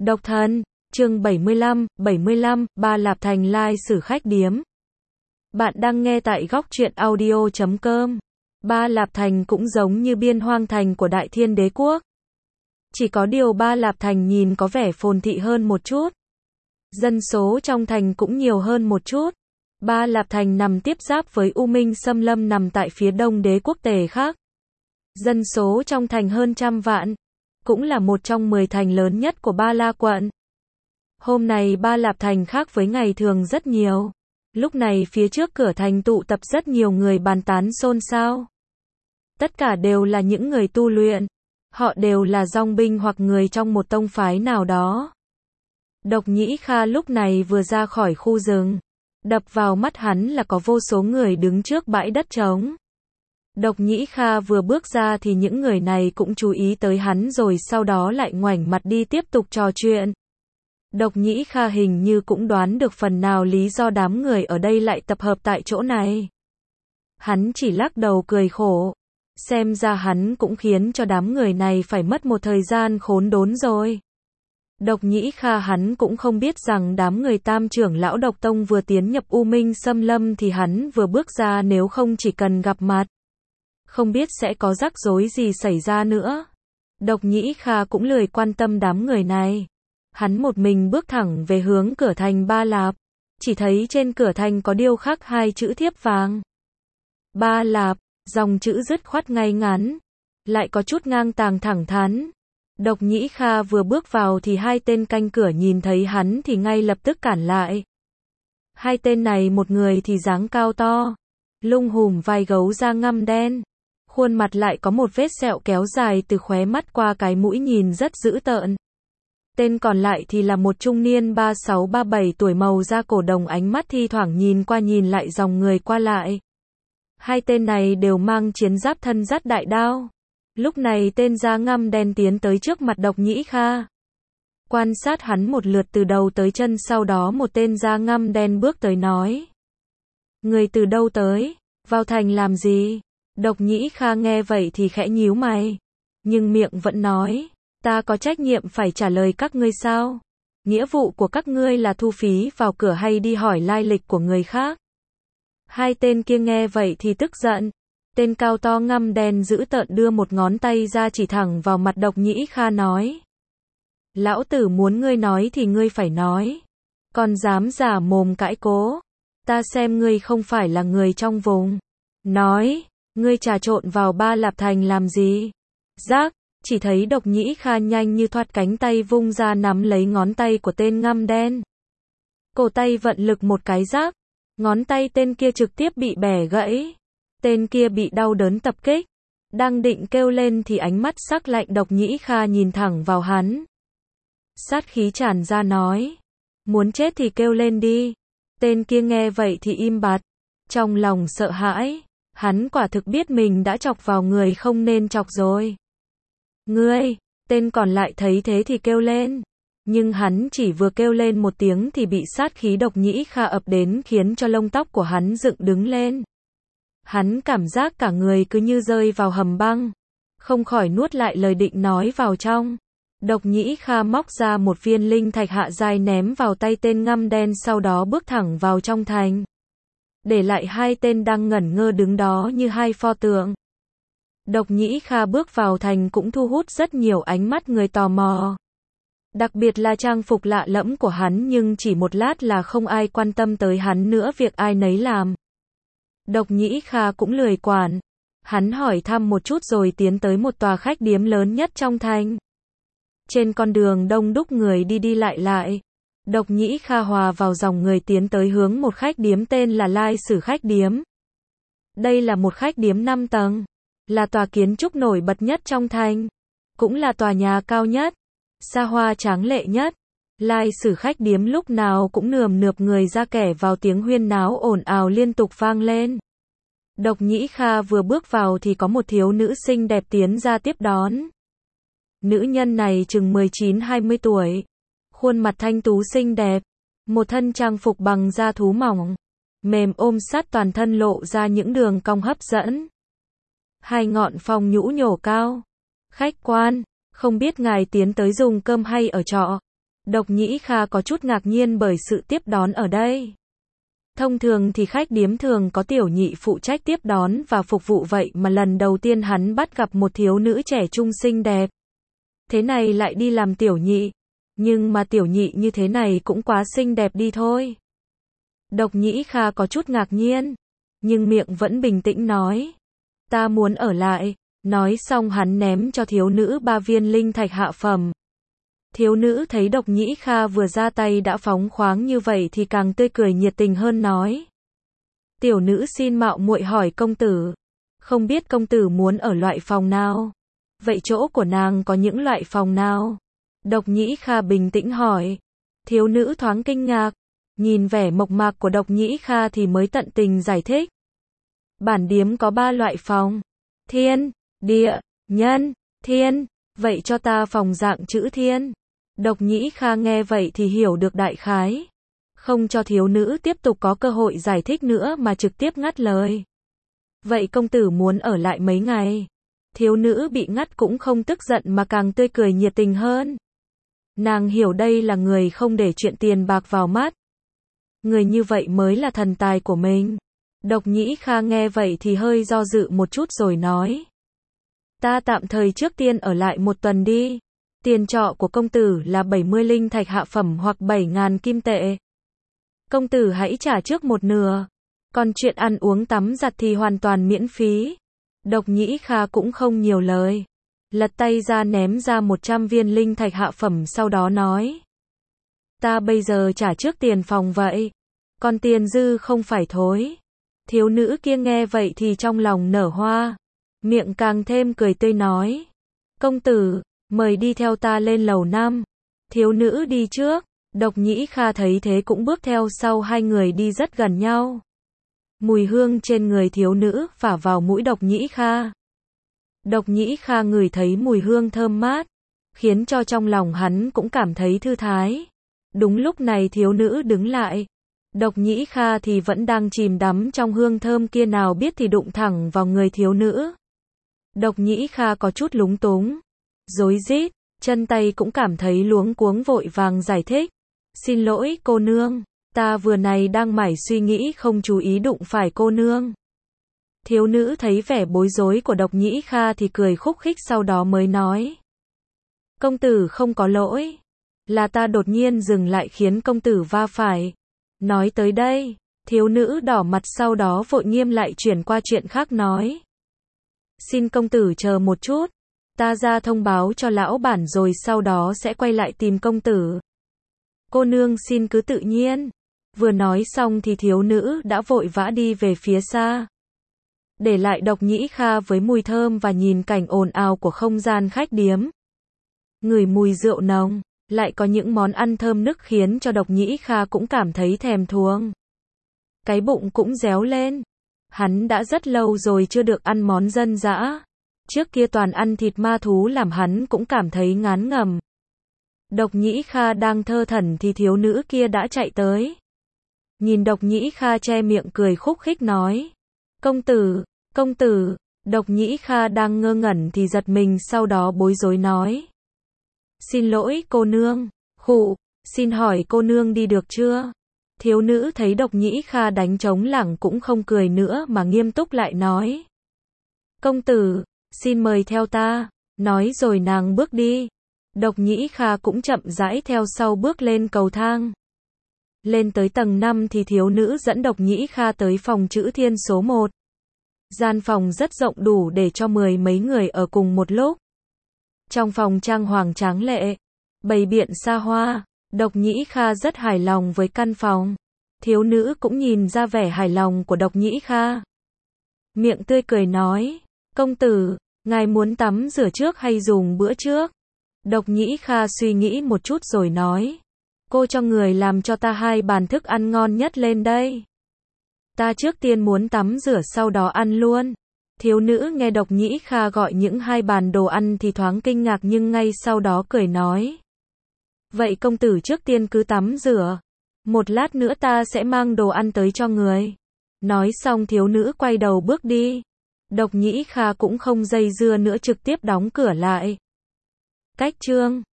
Độc thân, chương 75, Ba Lạp Thành lai sử khách điếm. Bạn đang nghe tại góc truyện audio.com. Ba Lạp Thành cũng giống như Biên Hoang Thành của Đại Thiên Đế Quốc. Chỉ có điều Ba Lạp Thành nhìn có vẻ phồn thị hơn một chút. Dân số trong thành cũng nhiều hơn một chút. Ba Lạp Thành nằm tiếp giáp với U Minh Xâm Lâm nằm tại phía đông đế quốc Tề khác. Dân số trong thành hơn 100 vạn. Cũng là một trong 10 thành lớn nhất của Ba La quận. Hôm nay Ba Lạp Thành khác với ngày thường rất nhiều. Lúc này phía trước cửa thành tụ tập rất nhiều người bàn tán xôn xao. Tất cả đều là những người tu luyện. Họ đều là dòng binh hoặc người trong một tông phái nào đó. Độc Nhĩ Kha lúc này vừa ra khỏi khu rừng. Đập vào mắt hắn là có vô số người đứng trước bãi đất trống. Độc Nhĩ Kha vừa bước ra thì những người này cũng chú ý tới hắn rồi sau đó lại ngoảnh mặt đi tiếp tục trò chuyện. Độc Nhĩ Kha hình như cũng đoán được phần nào lý do đám người ở đây lại tập hợp tại chỗ này. Hắn chỉ lắc đầu cười khổ. Xem ra hắn cũng khiến cho đám người này phải mất một thời gian khốn đốn rồi. Độc Nhĩ Kha hắn cũng không biết rằng đám người Tam trưởng lão Độc Tông vừa tiến nhập U Minh Xâm Lâm thì hắn vừa bước ra, nếu không chỉ cần gặp mặt. Không biết sẽ có rắc rối gì xảy ra nữa. Độc Nhĩ Kha cũng lười quan tâm đám người này. Hắn một mình bước thẳng về hướng cửa thành Ba Lạp. Chỉ thấy trên cửa thành có điêu khắc hai chữ thiếp vàng. Ba Lạp, dòng chữ dứt khoát ngay ngắn. Lại có chút ngang tàng thẳng thắn. Độc Nhĩ Kha vừa bước vào thì hai tên canh cửa nhìn thấy hắn thì ngay lập tức cản lại. Hai tên này một người thì dáng cao to. Lung hùm vai gấu da ngăm đen. Khuôn mặt lại có một vết sẹo kéo dài từ khóe mắt qua cái mũi nhìn rất dữ tợn. Tên còn lại thì là một trung niên 36-37 tuổi, màu da cổ đồng, ánh mắt thi thoảng nhìn qua nhìn lại dòng người qua lại. Hai tên này đều mang chiến giáp thân dắt đại đao. Lúc này tên da ngăm đen tiến tới trước mặt Độc Nhĩ Kha. Quan sát hắn một lượt từ đầu tới chân, sau đó một tên da ngăm đen bước tới nói. Người từ đâu tới? Vào thành làm gì? Độc Nhĩ Kha nghe vậy thì khẽ nhíu mày. Nhưng miệng vẫn nói. Ta có trách nhiệm phải trả lời các ngươi sao? Nghĩa vụ của các ngươi là thu phí vào cửa hay đi hỏi lai lịch của người khác? Hai tên kia nghe vậy thì tức giận. Tên cao to ngăm đen dữ tợn đưa một ngón tay ra chỉ thẳng vào mặt Độc Nhĩ Kha nói. Lão tử muốn ngươi nói thì ngươi phải nói. Còn dám giả mồm cãi cố. Ta xem ngươi không phải là người trong vùng. Nói, ngươi trà trộn vào Ba Lạp Thành làm gì? Giác, chỉ thấy Độc Nhĩ Kha nhanh như thoát, cánh tay vung ra nắm lấy ngón tay của tên ngăm đen. Cổ tay vận lực một cái rác. Ngón tay tên kia trực tiếp bị bẻ gãy. Tên kia bị đau đớn tập kích. Đang định kêu lên thì ánh mắt sắc lạnh Độc Nhĩ Kha nhìn thẳng vào hắn. Sát khí tràn ra nói. Muốn chết thì kêu lên đi. Tên kia nghe vậy thì im bặt. Trong lòng sợ hãi. Hắn quả thực biết mình đã chọc vào người không nên chọc rồi. Ngươi, tên còn lại thấy thế thì kêu lên. Nhưng hắn chỉ vừa kêu lên một tiếng thì bị sát khí Độc Nhĩ Kha ập đến khiến cho lông tóc của hắn dựng đứng lên. Hắn cảm giác cả người cứ như rơi vào hầm băng. Không khỏi nuốt lại lời định nói vào trong. Độc Nhĩ Kha móc ra một viên linh thạch hạ giai ném vào tay tên ngăm đen, sau đó bước thẳng vào trong thành. Để lại hai tên đang ngẩn ngơ đứng đó như hai pho tượng. Độc Nhĩ Kha bước vào thành cũng thu hút rất nhiều ánh mắt người tò mò. Đặc biệt là trang phục lạ lẫm của hắn, nhưng chỉ một lát là không ai quan tâm tới hắn nữa, việc ai nấy làm. Độc Nhĩ Kha cũng lười quản. Hắn hỏi thăm một chút rồi tiến tới một tòa khách điếm lớn nhất trong thành. Trên con đường đông đúc người đi đi lại lại. Độc Nhĩ Kha hòa vào dòng người tiến tới hướng một khách điếm tên là Lai Sử Khách Điếm. Đây là một khách điếm 5 tầng. Là tòa kiến trúc nổi bật nhất trong thành. Cũng là tòa nhà cao nhất. Xa hoa tráng lệ nhất. Lai Sử Khách Điếm lúc nào cũng nườm nượp người ra kẻ vào, tiếng huyên náo ồn ào liên tục vang lên. Độc Nhĩ Kha vừa bước vào thì có một thiếu nữ xinh đẹp tiến ra tiếp đón. Nữ nhân này chừng 19-20 tuổi. Khuôn mặt thanh tú xinh đẹp. Một thân trang phục bằng da thú mỏng. Mềm ôm sát toàn thân, lộ ra những đường cong hấp dẫn. Hai ngọn phong nhũ nhổ cao. Khách quan, không biết ngài tiến tới dùng cơm hay ở trọ? Độc Nhĩ Kha có chút ngạc nhiên bởi sự tiếp đón ở đây. Thông thường thì khách điếm thường có tiểu nhị phụ trách tiếp đón và phục vụ, vậy mà lần đầu tiên hắn bắt gặp một thiếu nữ trẻ trung xinh đẹp. Thế này lại đi làm tiểu nhị. Nhưng mà tiểu nhị như thế này cũng quá xinh đẹp đi thôi. Độc Nhĩ Kha có chút ngạc nhiên, nhưng miệng vẫn bình tĩnh nói. Ta muốn ở lại. Nói xong hắn ném cho thiếu nữ 3 viên linh thạch hạ phẩm. Thiếu nữ thấy Độc Nhĩ Kha vừa ra tay đã phóng khoáng như vậy thì càng tươi cười nhiệt tình hơn nói. Tiểu nữ xin mạo muội hỏi công tử. Không biết công tử muốn ở loại phòng nào? Vậy chỗ của nàng có những loại phòng nào? Độc Nhĩ Kha bình tĩnh hỏi. Thiếu nữ thoáng kinh ngạc. Nhìn vẻ mộc mạc của Độc Nhĩ Kha thì mới tận tình giải thích. Bản điếm có 3 loại phòng. Thiên, địa, nhân, thiên. Vậy cho ta phòng dạng chữ thiên. Độc Nhĩ Kha nghe vậy thì hiểu được đại khái. Không cho thiếu nữ tiếp tục có cơ hội giải thích nữa mà trực tiếp ngắt lời. Vậy công tử muốn ở lại mấy ngày? Thiếu nữ bị ngắt cũng không tức giận mà càng tươi cười nhiệt tình hơn. Nàng hiểu đây là người không để chuyện tiền bạc vào mắt. Người như vậy mới là thần tài của mình. Độc Nhĩ Kha nghe vậy thì hơi do dự một chút rồi nói. Ta tạm thời trước tiên ở lại 1 tuần đi. Tiền trọ của công tử là 70 linh thạch hạ phẩm hoặc 7.000 kim tệ. Công tử hãy trả trước 1/2. Còn chuyện ăn uống tắm giặt thì hoàn toàn miễn phí. Độc Nhĩ Kha cũng không nhiều lời. Lật tay ra ném ra 100 viên linh thạch hạ phẩm sau đó nói. Ta bây giờ trả trước tiền phòng vậy. Còn tiền dư không phải thối. Thiếu nữ kia nghe vậy thì trong lòng nở hoa. Miệng càng thêm cười tươi nói. Công tử, mời đi theo ta lên lầu 5. Thiếu nữ đi trước. Độc Nhĩ Kha thấy thế cũng bước theo sau, hai người đi rất gần nhau. Mùi hương trên người thiếu nữ phả vào mũi Độc Nhĩ Kha. Độc Nhĩ Kha ngửi thấy mùi hương thơm mát, khiến cho trong lòng hắn cũng cảm thấy thư thái. Đúng lúc này thiếu nữ đứng lại. Độc Nhĩ Kha thì vẫn đang chìm đắm trong hương thơm kia, nào biết thì đụng thẳng vào người thiếu nữ. Độc Nhĩ Kha có chút lúng túng, rối rít, chân tay cũng cảm thấy luống cuống, vội vàng giải thích. Xin lỗi cô nương, ta vừa này đang mải suy nghĩ không chú ý đụng phải cô nương. Thiếu nữ thấy vẻ bối rối của Độc Nhĩ Kha thì cười khúc khích, sau đó mới nói. Công tử không có lỗi. Là ta đột nhiên dừng lại khiến công tử va phải. Nói tới đây, thiếu nữ đỏ mặt, sau đó vội nghiêm lại chuyển qua chuyện khác nói. Xin công tử chờ một chút. Ta ra thông báo cho lão bản rồi sau đó sẽ quay lại tìm công tử. Cô nương xin cứ tự nhiên. Vừa nói xong thì thiếu nữ đã vội vã đi về phía xa. Để lại Độc Nhĩ Kha với mùi thơm và nhìn cảnh ồn ào của không gian khách điếm. Ngửi mùi rượu nồng, lại có những món ăn thơm nức khiến cho Độc Nhĩ Kha cũng cảm thấy thèm thuồng. Cái bụng cũng réo lên. Hắn đã rất lâu rồi chưa được ăn món dân dã. Trước kia toàn ăn thịt ma thú làm hắn cũng cảm thấy ngán ngẩm. Độc Nhĩ Kha đang thơ thẩn thì thiếu nữ kia đã chạy tới. Nhìn Độc Nhĩ Kha che miệng cười khúc khích nói. Công tử, công tử. Độc Nhĩ Kha đang ngơ ngẩn thì giật mình, sau đó bối rối nói. Xin lỗi cô nương. Khụ, xin hỏi cô nương đi được chưa? Thiếu nữ thấy Độc Nhĩ Kha đánh trống lảng cũng không cười nữa mà nghiêm túc lại nói. Công tử, xin mời theo ta. Nói rồi nàng bước đi. Độc Nhĩ Kha cũng chậm rãi theo sau bước lên cầu thang. Lên tới tầng 5 thì thiếu nữ dẫn Độc Nhĩ Kha tới phòng chữ thiên số 1. Gian phòng rất rộng, đủ để cho 10 mấy người ở cùng một lúc. Trong phòng trang hoàng tráng lệ, bày biện xa hoa, Độc Nhĩ Kha rất hài lòng với căn phòng. Thiếu nữ cũng nhìn ra vẻ hài lòng của Độc Nhĩ Kha. Miệng tươi cười nói, công tử, ngài muốn tắm rửa trước hay dùng bữa trước? Độc Nhĩ Kha suy nghĩ một chút rồi nói, cô cho người làm cho ta 2 bàn thức ăn ngon nhất lên đây. Ta trước tiên muốn tắm rửa sau đó ăn luôn. Thiếu nữ nghe Độc Nhĩ Kha gọi những 2 bàn đồ ăn thì thoáng kinh ngạc, nhưng ngay sau đó cười nói. Vậy công tử trước tiên cứ tắm rửa. Một lát nữa ta sẽ mang đồ ăn tới cho người. Nói xong thiếu nữ quay đầu bước đi. Độc Nhĩ Kha cũng không dây dưa nữa, trực tiếp đóng cửa lại. Cách chương